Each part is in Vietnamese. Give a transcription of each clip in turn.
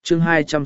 chương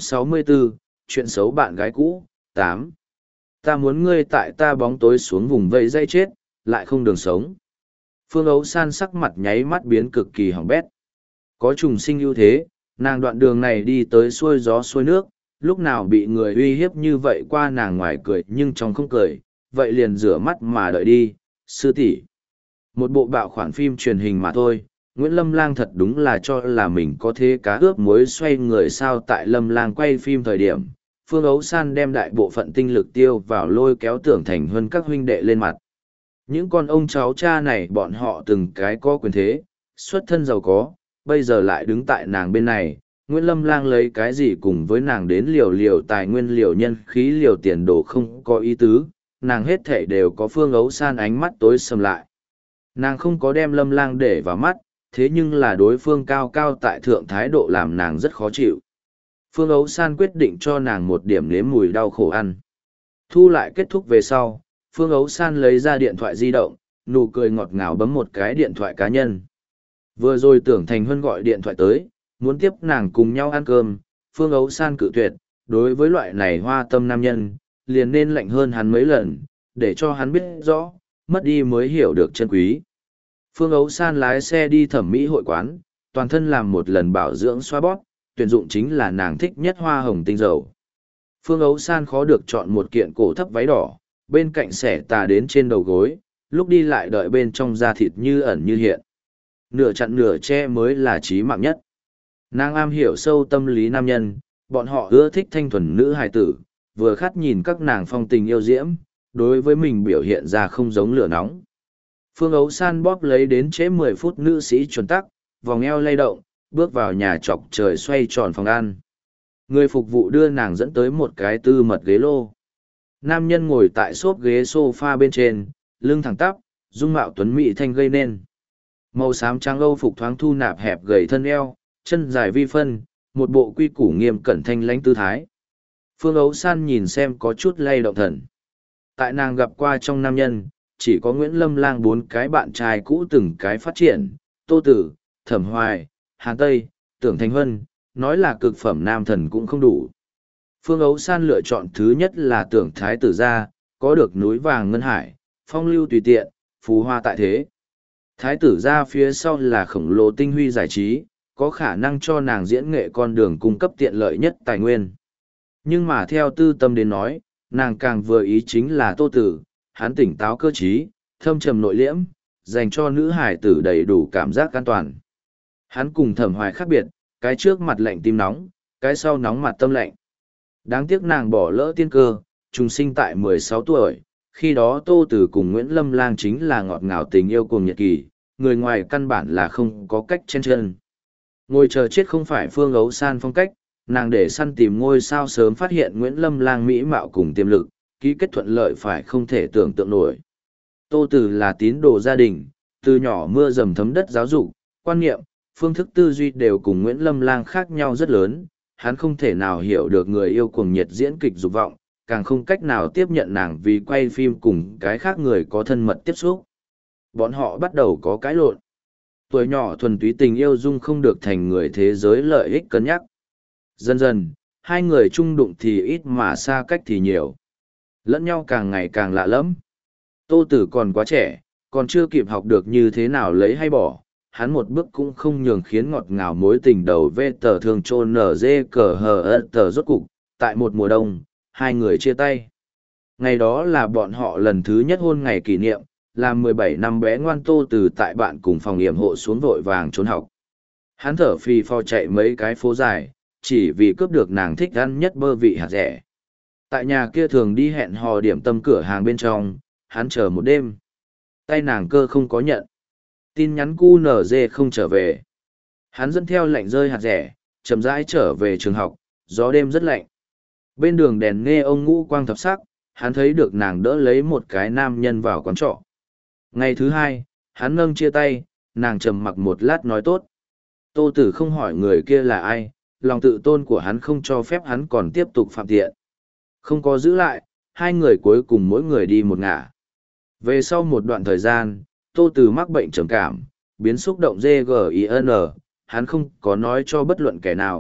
264, chuyện xấu bạn gái cũ, 8. Ta muốn ngươi tại ta bóng tối xuống vùng vây dây chết, lại không đường sống. Phương Ấu San sắc mặt nháy mắt biến cực kỳ hỏng bét. Có trùng sinh ưu thế, nàng đoạn đường này đi tới xuôi gió xuôi nước, lúc nào bị người uy hiếp như vậy qua nàng ngoài cười nhưng trong không cười, vậy liền rửa mắt mà đợi đi, sư tỷ. Một bộ bạo khoản phim truyền hình mà thôi, Nguyễn Lâm Lang thật đúng là cho là mình có thế cá ướp muối xoay người sao tại Lâm Lang quay phim thời điểm. Phương Ấu San đem đại bộ phận tinh lực tiêu vào lôi kéo Tưởng Thành Huân các huynh đệ lên mặt. Những con ông cháu cha này bọn họ từng cái có quyền thế, xuất thân giàu có, bây giờ lại đứng tại nàng bên này. Nguyễn Lâm Lang lấy cái gì cùng với nàng đến liều tài nguyên liều nhân khí liều tiền đồ không có ý tứ, nàng hết thể đều có Phương Ấu San ánh mắt tối sầm lại. Nàng không có đem Lâm Lang để vào mắt, thế nhưng là đối phương cao cao tại thượng thái độ làm nàng rất khó chịu. Phương Ấu San quyết định cho nàng một điểm nếm mùi đau khổ ăn. Thu lại kết thúc về sau, Phương Ấu San lấy ra điện thoại di động, nụ cười ngọt ngào bấm một cái điện thoại cá nhân. Vừa rồi Tưởng Thành Huân gọi điện thoại tới, muốn tiếp nàng cùng nhau ăn cơm, Phương Ấu San cự tuyệt, đối với loại này hoa tâm nam nhân, liền nên lạnh hơn hắn mấy lần, để cho hắn biết rõ, mất đi mới hiểu được chân quý. Phương Ấu San lái xe đi thẩm mỹ hội quán, toàn thân làm một lần bảo dưỡng xoa bóp, tuyển dụng chính là nàng thích nhất hoa hồng tinh dầu. Phương Ấu San khó được chọn một kiện cổ thấp váy đỏ, bên cạnh xẻ tà đến trên đầu gối, lúc đi lại đợi bên trong da thịt như ẩn như hiện. Nửa chặn nửa che mới là trí mạng nhất. Nàng am hiểu sâu tâm lý nam nhân, bọn họ ưa thích thanh thuần nữ hài tử, vừa khát nhìn các nàng phong tình yêu diễm, đối với mình biểu hiện ra không giống lửa nóng. Phương Ấu San bóp lấy đến trễ 10 phút nữ sĩ chuẩn tắc, vòng eo lay động, bước vào nhà chọc trời xoay tròn phòng ăn. Người phục vụ đưa nàng dẫn tới một cái tư mật ghế lô. Nam nhân ngồi tại xốp ghế sofa bên trên, lưng thẳng tắp, dung mạo tuấn mỹ thanh gây nên. Màu xám trắng âu phục thoáng thu nạp hẹp gầy thân eo, chân dài vi phân, một bộ quy củ nghiêm cẩn thanh lãnh tư thái. Phương Ấu San nhìn xem có chút lay động thần. Tại nàng gặp qua trong nam nhân, chỉ có Nguyễn Lâm Lang 4 cái bạn trai cũ từng cái phát triển, Tô Tử, Thẩm Hoài, Hàn Tây, Tưởng Thành Huân, nói là cực phẩm nam thần cũng không đủ. Phương Ấu San lựa chọn thứ nhất là Tưởng Thái Tử gia, có được núi vàng ngân hải, phong lưu tùy tiện, phú hoa tại thế. Thái tử gia phía sau là khổng lồ tinh huy giải trí, có khả năng cho nàng diễn nghệ con đường cung cấp tiện lợi nhất tài nguyên. Nhưng mà theo tư tâm đến nói, nàng càng vừa ý chính là Tô Tử, hắn tỉnh táo cơ trí, thâm trầm nội liễm, dành cho nữ hải tử đầy đủ cảm giác an toàn. Hắn cùng Thẩm Hoài khác biệt, cái trước mặt lạnh tim nóng, cái sau nóng mặt tâm lạnh. Đáng tiếc nàng bỏ lỡ tiên cơ, trùng sinh tại 16 tuổi, khi đó Tô Tử cùng Nguyễn Lâm Lang chính là ngọt ngào tình yêu cùng nhật kỳ, người ngoài căn bản là không có cách chen chân. Ngồi chờ chết không phải Phương Ấu San phong cách, nàng để săn tìm ngôi sao sớm phát hiện Nguyễn Lâm Lang mỹ mạo cùng tiềm lực, ký kết thuận lợi phải không thể tưởng tượng nổi. Tô Tử là tín đồ gia đình, từ nhỏ mưa dầm thấm đất giáo dục, quan niệm, phương thức tư duy đều cùng Nguyễn Lâm Lang khác nhau rất lớn, hắn không thể nào hiểu được người yêu cuồng nhiệt diễn kịch dục vọng, càng không cách nào tiếp nhận nàng vì quay phim cùng cái khác người có thân mật tiếp xúc. Bọn họ bắt đầu có cãi lộn. Tuổi nhỏ thuần túy tình yêu dung không được thành người thế giới lợi ích cân nhắc. Dần dần, hai người chung đụng thì ít mà xa cách thì nhiều. Lẫn nhau càng ngày càng lạ lẫm. Tô Tử còn quá trẻ, còn chưa kịp học được như thế nào lấy hay bỏ. Hắn một bước cũng không nhường khiến ngọt ngào mối tình đầu vê tờ thường trôn nở dê cờ hờ ớt tờ rốt cục. Tại một mùa đông, hai người chia tay. Ngày đó là bọn họ lần thứ nhất hôn ngày kỷ niệm, là 17 năm bé ngoan Tô Tử tại bạn cùng phòng yểm hộ xuống vội vàng trốn học. Hắn thở phì phò chạy mấy cái phố dài, chỉ vì cướp được nàng thích ăn nhất bơ vị hạt rẻ. Tại nhà kia thường đi hẹn hò điểm tâm cửa hàng bên trong, hắn chờ một đêm. Tay nàng cơ không có nhận. Tin nhắn QNZ không trở về. Hắn dẫn theo lệnh rơi hạt rẻ, chậm rãi trở về trường học, gió đêm rất lạnh. Bên đường đèn nghe ông ngũ quang thập sắc, hắn thấy được nàng đỡ lấy một cái nam nhân vào quán trọ. Ngày thứ hai, hắn nâng chia tay, nàng trầm mặc một lát nói tốt. Tô Tử không hỏi người kia là ai, lòng tự tôn của hắn không cho phép hắn còn tiếp tục phạm tiện. Không có giữ lại, hai người cuối cùng mỗi người đi một ngả. Về sau một đoạn thời gian, Tô Tử mắc bệnh trầm cảm, biến xúc động GGIN, hắn không có nói cho bất luận kẻ nào,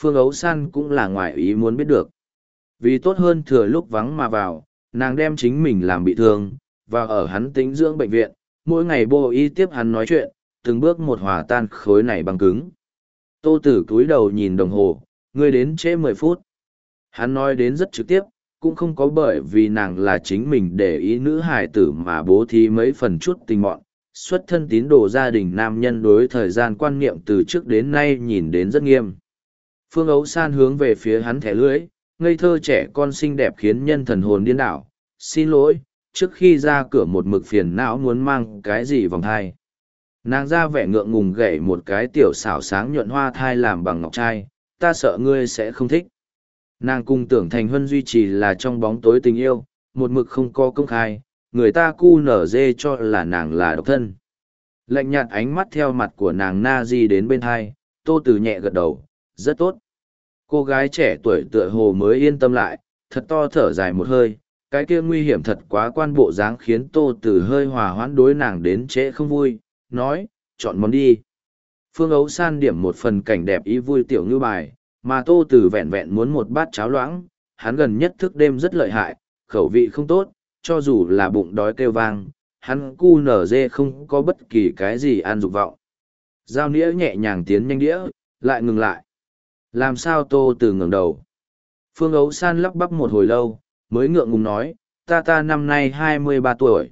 Phương Ấu San cũng là ngoài ý muốn biết được. Vì tốt hơn thừa lúc vắng mà vào, nàng đem chính mình làm bị thương, và ở hắn tĩnh dưỡng bệnh viện, mỗi ngày bô y tiếp hắn nói chuyện, từng bước một hòa tan khối này băng cứng. Tô Tử cúi đầu nhìn đồng hồ, ngươi đến trễ 10 phút. Hắn nói đến rất trực tiếp, cũng không có bởi vì nàng là chính mình để ý nữ hài tử mà bố thí mấy phần chút tình mọn. Xuất thân tín đồ gia đình nam nhân đối thời gian quan niệm từ trước đến nay nhìn đến rất nghiêm. Phương Ấu San hướng về phía hắn thẻ lưỡi, ngây thơ trẻ con xinh đẹp khiến nhân thần hồn điên đảo. Xin lỗi, trước khi ra cửa một mực phiền não muốn mang cái gì vòng thai. Nàng ra vẻ ngượng ngùng gậy một cái tiểu xảo sáng nhuận hoa thai làm bằng ngọc trai, ta sợ ngươi sẽ không thích. Nàng cùng Tưởng Thành Huân duy trì là trong bóng tối tình yêu, một mực không có công khai, người ta cu nở dê cho là nàng là độc thân. Lạnh nhạt ánh mắt theo mặt của nàng na di đến bên hai, Tô Tử nhẹ gật đầu, rất tốt. Cô gái trẻ tuổi tựa hồ mới yên tâm lại, thật to thở dài một hơi, cái kia nguy hiểm thật quá quan bộ dáng khiến Tô Tử hơi hòa hoãn đối nàng đến trễ không vui, nói, chọn món đi. Phương Ấu San điểm một phần cảnh đẹp ý vui tiểu ngư bài, mà Tô Tử vẹn vẹn muốn một bát cháo loãng, hắn gần nhất thức đêm rất lợi hại, khẩu vị không tốt, cho dù là bụng đói kêu vang, hắn cu nở dê không có bất kỳ cái gì ăn dục vọng. Dao nĩa nhẹ nhàng tiến nhanh đĩa, lại ngừng lại. Làm sao Tô Tử ngẩng đầu? Phương Ấu San lắp bắp một hồi lâu, mới ngượng ngùng nói, ta năm nay 23 tuổi.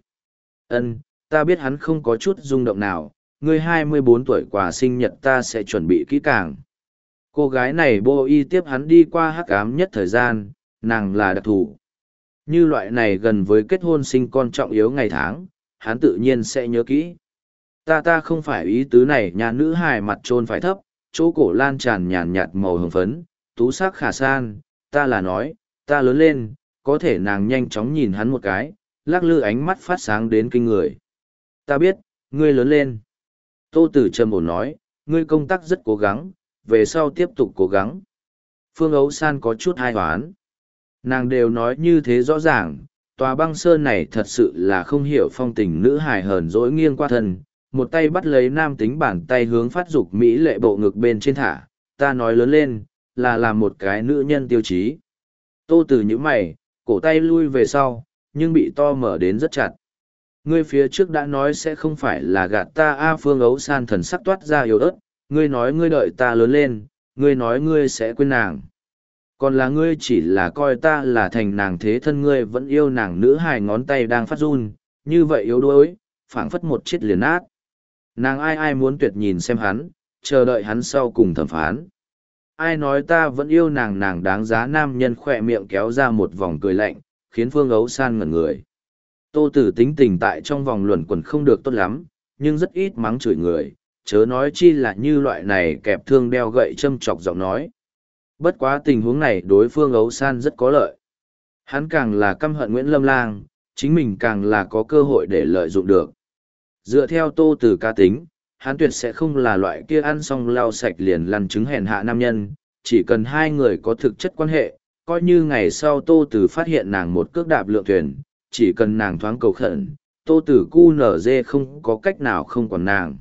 Ân, ta biết hắn không có chút rung động nào, ngươi 24 tuổi quà sinh nhật ta sẽ chuẩn bị kỹ càng. Cô gái này bô y tiếp hắn đi qua hắc ám nhất thời gian, nàng là đặc thù. Như loại này gần với kết hôn sinh con trọng yếu ngày tháng, hắn tự nhiên sẽ nhớ kỹ. Ta không phải ý tứ này, nhà nữ hài mặt trôn phải thấp, chỗ cổ lan tràn nhàn nhạt màu hồng phấn, tú sắc khả san, ta là nói, ta lớn lên, có thể nàng nhanh chóng nhìn hắn một cái, lắc lư ánh mắt phát sáng đến kinh người. Ta biết, ngươi lớn lên. Tô Tử trầm ổn nói, ngươi công tác rất cố gắng, về sau tiếp tục cố gắng. Phương Ấu San có chút hai hoán. Nàng đều nói như thế rõ ràng, tòa băng sơn này thật sự là không hiểu phong tình nữ hài hờn dỗi nghiêng qua thân, một tay bắt lấy nam tính bàn tay hướng phát dục mỹ lệ bộ ngực bên trên thả, ta nói lớn lên, là làm một cái nữ nhân tiêu chí. Tô Tử nhíu mày, cổ tay lui về sau, nhưng bị to mở đến rất chặt. Ngươi phía trước đã nói sẽ không phải là gạt ta a. Phương Ấu San thần sắc toát ra yếu ớt, ngươi nói ngươi đợi ta lớn lên, ngươi nói ngươi sẽ quên nàng. Còn là ngươi chỉ là coi ta là thành nàng thế thân, ngươi vẫn yêu nàng. Nữ hài ngón tay đang phát run, như vậy yếu đuối, phảng phất một chiếc liền nát. Nàng ai muốn tuyệt nhìn xem hắn, chờ đợi hắn sau cùng thẩm phán. Ai nói ta vẫn yêu nàng, nàng đáng giá. Nam nhân khỏe miệng kéo ra một vòng cười lạnh, khiến Phương Ấu San ngẩn người. Tô Tử tính tình tại trong vòng luẩn quẩn không được tốt lắm, nhưng rất ít mắng chửi người, chớ nói chi là như loại này kẹp thương đeo gậy châm chọc giọng nói. Bất quá tình huống này đối Phương Ấu San rất có lợi. Hắn càng là căm hận Nguyễn Lâm Lang, chính mình càng là có cơ hội để lợi dụng được. Dựa theo Tô Tử cá tính, hắn tuyệt sẽ không là loại kia ăn xong lau sạch liền lăn trứng hèn hạ nam nhân, chỉ cần hai người có thực chất quan hệ, coi như ngày sau Tô Tử phát hiện nàng một cước đạp lượng thuyền, chỉ cần nàng thoáng cầu khẩn, Tô Tử cu nở dê không có cách nào không quản nàng.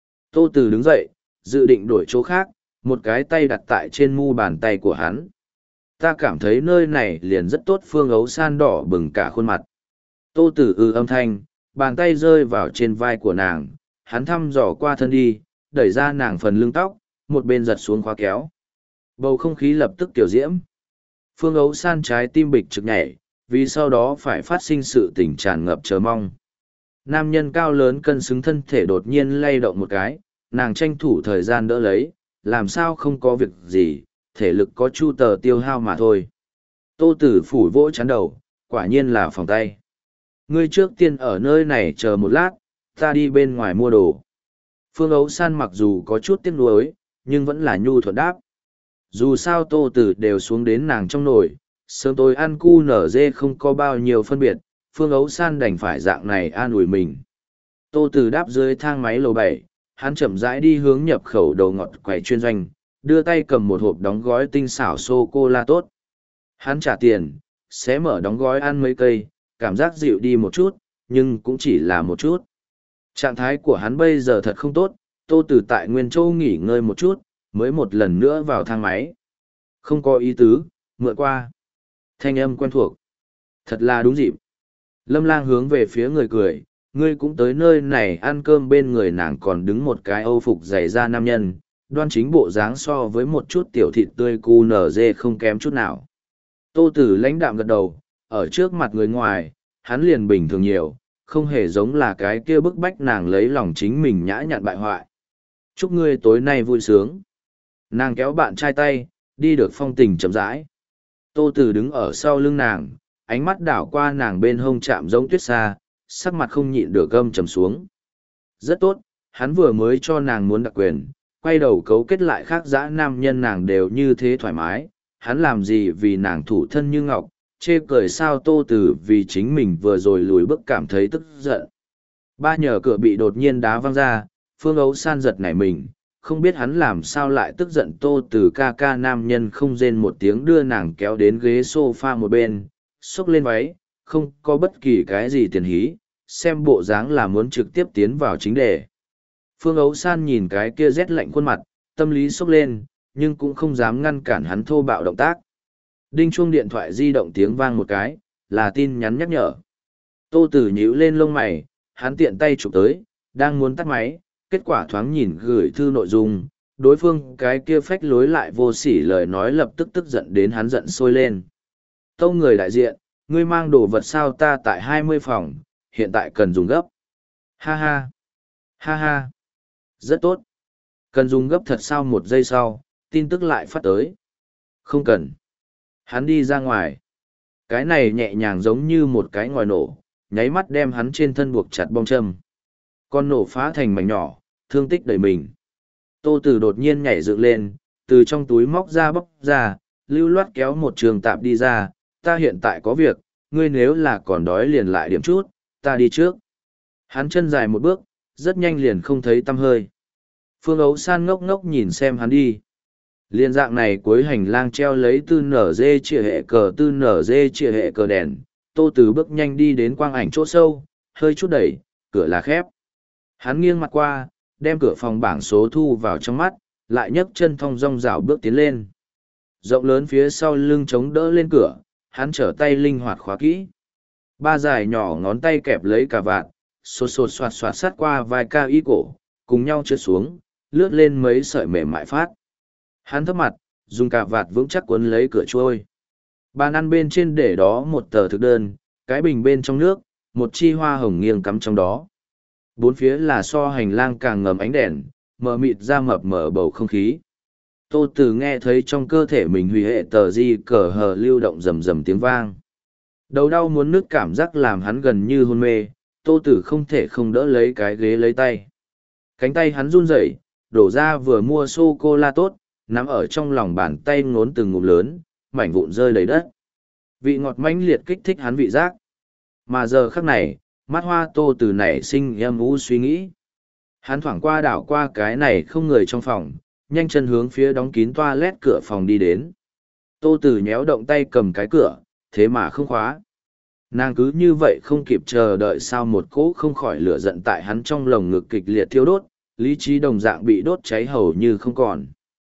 Tô Tử đứng dậy, dự định đổi chỗ khác, một cái tay đặt tại trên mu bàn tay của hắn. Ta cảm thấy nơi này liền rất tốt. Phương Ấu San đỏ bừng cả khuôn mặt. Tô Tử âm thanh, bàn tay rơi vào trên vai của nàng, hắn thăm dò qua thân đi, đẩy ra nàng phần lưng tóc, một bên giật xuống khóa kéo. Bầu không khí lập tức tiểu diễm. Phương Ấu San trái tim bịch trực nhảy, vì sau đó phải phát sinh sự tình tràn ngập chờ mong. Nam nhân cao lớn cân xứng thân thể đột nhiên lay động một cái, nàng tranh thủ thời gian đỡ lấy, làm sao không có việc gì, thể lực có chu tờ tiêu hao mà thôi. Tô Tử phủ vỗ chán đầu, quả nhiên là phòng tay. Ngươi trước tiên ở nơi này chờ một lát, ta đi bên ngoài mua đồ. Phương Ấu San mặc dù có chút tiếc nuối, nhưng vẫn là nhu thuận đáp. Dù sao Tô Tử đều xuống đến nàng trong nồi, sớm tối ăn cu nở dê không có bao nhiêu phân biệt, Phương Ấu San đành phải dạng này an ủi mình. Tô Tử đáp dưới thang máy lầu 7, hắn chậm rãi đi hướng nhập khẩu đầu ngọt quầy chuyên doanh, đưa tay cầm một hộp đóng gói tinh xảo sô-cô-la tốt. Hắn trả tiền, xé mở đóng gói ăn mấy cây, cảm giác dịu đi một chút, nhưng cũng chỉ là một chút. Trạng thái của hắn bây giờ thật không tốt, Tô Tử tại Nguyên Châu nghỉ ngơi một chút, mới một lần nữa vào thang máy. Không có ý tứ, mượn qua. Thanh âm quen thuộc. Thật là đúng dịp. Lâm Lang hướng về phía người cười, ngươi cũng tới nơi này ăn cơm, bên người nàng còn đứng một cái âu phục dày da nam nhân, đoan chính bộ dáng so với một chút tiểu thịt tươi cu nở dê không kém chút nào. Tô Tử lãnh đạm gật đầu, ở trước mặt người ngoài, hắn liền bình thường nhiều, không hề giống là cái kia bức bách nàng lấy lòng chính mình nhã nhặn bại hoại. Chúc ngươi tối nay vui sướng. Nàng kéo bạn trai tay, đi được phong tình chậm rãi. Tô Tử đứng ở sau lưng nàng, ánh mắt đảo qua nàng bên hông chạm giống tuyết xa, sắc mặt không nhịn được gâm trầm xuống. Rất tốt, hắn vừa mới cho nàng muốn đặc quyền, quay đầu cấu kết lại khác dã nam nhân nàng đều như thế thoải mái, hắn làm gì vì nàng thủ thân như ngọc, chê cười sao. Tô Tử vì chính mình vừa rồi lùi bước cảm thấy tức giận. Ba nhờ cửa bị đột nhiên đá văng ra, Phương Ấu San giật nảy mình, không biết hắn làm sao lại tức giận. Tô Tử ca ca nam nhân không rên một tiếng đưa nàng kéo đến ghế sofa một bên, xốc lên váy, không có bất kỳ cái gì tiền hí, xem bộ dáng là muốn trực tiếp tiến vào chính đề. Phương Ấu San nhìn cái kia rét lạnh khuôn mặt, tâm lý xốc lên, nhưng cũng không dám ngăn cản hắn thô bạo động tác. Đinh chuông điện thoại di động tiếng vang một cái, là tin nhắn nhắc nhở. Tô Tử nhíu lên lông mày, hắn tiện tay chụp tới, đang muốn tắt máy, kết quả thoáng nhìn gửi thư nội dung, đối phương cái kia phách lối lại vô sỉ lời nói lập tức tức giận đến hắn giận sôi lên. Tâu người đại diện, ngươi mang đồ vật sao, ta tại 20 phòng, hiện tại cần dùng gấp. Ha ha, ha ha, rất tốt. Cần dùng gấp thật sao? Một giây sau, tin tức lại phát tới. Không cần. Hắn đi ra ngoài. Cái này nhẹ nhàng giống như một cái ngòi nổ, nháy mắt đem hắn trên thân buộc chặt bom châm. Con nổ phá thành mảnh nhỏ, thương tích đầy mình. Tô Tử đột nhiên nhảy dựng lên, từ trong túi móc ra bóc ra, lưu loát kéo một trường tạp đi ra. Ta hiện tại có việc, ngươi nếu là còn đói liền lại điểm chút, ta đi trước. Hắn chân dài một bước, rất nhanh liền không thấy tăm hơi. Phương Ấu San ngốc ngốc nhìn xem hắn đi. Liên dạng này cuối hành lang treo lấy tư nở dê chìa hệ cờ đèn, Tô Tử bước nhanh đi đến quang ảnh chỗ sâu, hơi chút đẩy, cửa là khép. Hắn nghiêng mặt qua, đem cửa phòng bảng số thu vào trong mắt, lại nhấc chân thong dong dạo bước tiến lên. Rộng lớn phía sau lưng chống đỡ lên cửa, hắn trở tay linh hoạt khóa kỹ. Ba dài nhỏ ngón tay kẹp lấy cà vạt, xột xột xoạt xoạt sát qua vai ca y cổ, cùng nhau trượt xuống, lướt lên mấy sợi mềm mại phát. Hắn thấp mặt, dùng cà vạt vững chắc cuốn lấy cửa trôi. Bàn ăn bên trên để đó một tờ thực đơn, cái bình bên trong nước, một chi hoa hồng nghiêng cắm trong đó. Bốn phía là so hành lang càng ngầm ánh đèn, mờ mịt ra mập mờ bầu không khí. Tô Tử nghe thấy trong cơ thể mình hủy hệ tờ di cờ hờ lưu động rầm rầm tiếng vang. Đầu đau muốn nứt cảm giác làm hắn gần như hôn mê, Tô Tử không thể không đỡ lấy cái ghế lấy tay. Cánh tay hắn run rẩy, đổ ra vừa mua sô-cô-la tốt, nắm ở trong lòng bàn tay ngốn từng ngụm lớn, mảnh vụn rơi đầy đất. Vị ngọt mãnh liệt kích thích hắn vị giác. Mà giờ khắc này, mắt hoa Tô Tử nảy sinh âm u suy nghĩ. Hắn thoảng qua đảo qua cái này không người trong phòng, nhanh chân hướng phía đóng kín toilet cửa phòng đi đến. Tô Tử nhéo động tay cầm cái cửa, thế mà không khóa. Nàng cứ như vậy không kịp chờ đợi sao một cỗ không khỏi lửa giận tại hắn trong lồng ngực kịch liệt thiêu đốt, lý trí đồng dạng bị đốt cháy hầu như không còn.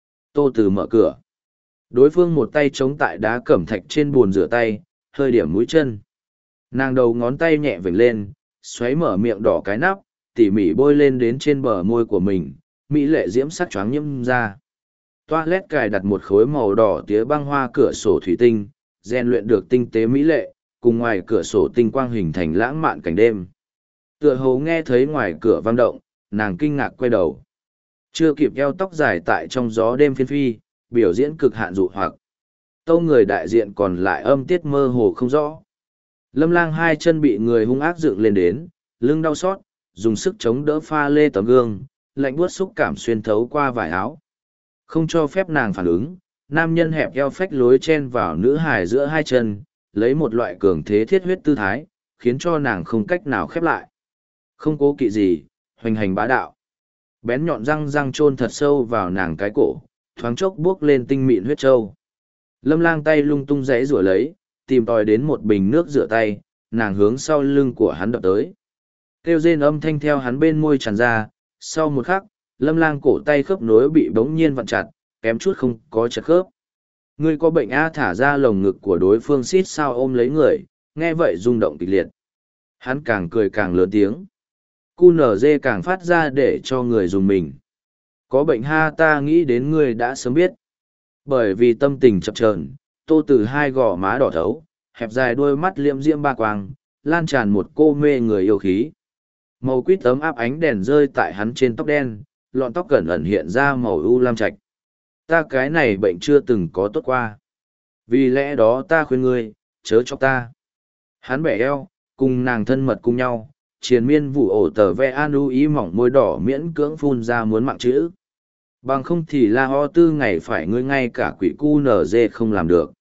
Tô Tử mở cửa. Đối phương một tay chống tại đá cẩm thạch trên bồn rửa tay, hơi điểm mũi chân. Nàng đầu ngón tay nhẹ vểnh lên, xoáy mở miệng đỏ cái nắp, tỉ mỉ bôi lên đến trên bờ môi của mình, mỹ lệ diễm sắc choáng nhiễm ra. Toilet cài đặt một khối màu đỏ tía băng hoa cửa sổ thủy tinh, rèn luyện được tinh tế mỹ lệ, cùng ngoài cửa sổ tinh quang hình thành lãng mạn cảnh đêm. Tựa hồ nghe thấy ngoài cửa vang động, nàng kinh ngạc quay đầu. Chưa kịp eo tóc dài tại trong gió đêm phiên phi, biểu diễn cực hạn dụ hoặc. Tâu người đại diện còn lại âm tiết mơ hồ không rõ. Lâm Lang hai chân bị người hung ác dựng lên đến, lưng đau xót, dùng sức chống đỡ pha lê tấm gương, lạnh buốt xúc cảm xuyên thấu qua vải áo. Không cho phép nàng phản ứng, nam nhân hẹp eo phách lối chen vào nữ hài giữa hai chân, lấy một loại cường thế thiết huyết tư thái, khiến cho nàng không cách nào khép lại. Không cố kỵ gì, hoành hành bá đạo. Bén nhọn răng răng chôn thật sâu vào nàng cái cổ, thoáng chốc buốc lên tinh mịn huyết trâu. Lâm Lang tay lung tung giãy giụa lấy, tìm tòi đến một bình nước rửa tay, nàng hướng sau lưng của hắn đập tới. Kêu rên âm thanh theo hắn bên môi tràn ra, sau một khắc, Lâm Lang cổ tay khớp nối bị bỗng nhiên vặn chặt, kém chút không có chật khớp. Ngươi có bệnh a, thả ra lồng ngực của đối phương xít sao ôm lấy người, nghe vậy rung động kịch liệt. Hắn càng cười càng lớn tiếng. QNZ càng phát ra để cho người dùng mình. Có bệnh ha, ta nghĩ đến ngươi đã sớm biết. Bởi vì tâm tình chập chờn, Tô Từ hai gò má đỏ thấu, hẹp dài đôi mắt liệm diễm ba quang, lan tràn một cô mê người yêu khí. Màu quýt ấm áp ánh đèn rơi tại hắn trên tóc đen, lọn tóc cẩn ẩn hiện ra màu u lam trạch. Ta cái này bệnh chưa từng có tốt qua. Vì lẽ đó ta khuyên ngươi, chớ cho ta. Hắn bẻ eo, cùng nàng thân mật cùng nhau, triền miên vụ ổ tờ ve an ưu ý mỏng môi đỏ miễn cưỡng phun ra muốn mạng chữ. Bằng không thì la ho tư ngày phải ngươi ngay cả quỷ cu nở dê không làm được.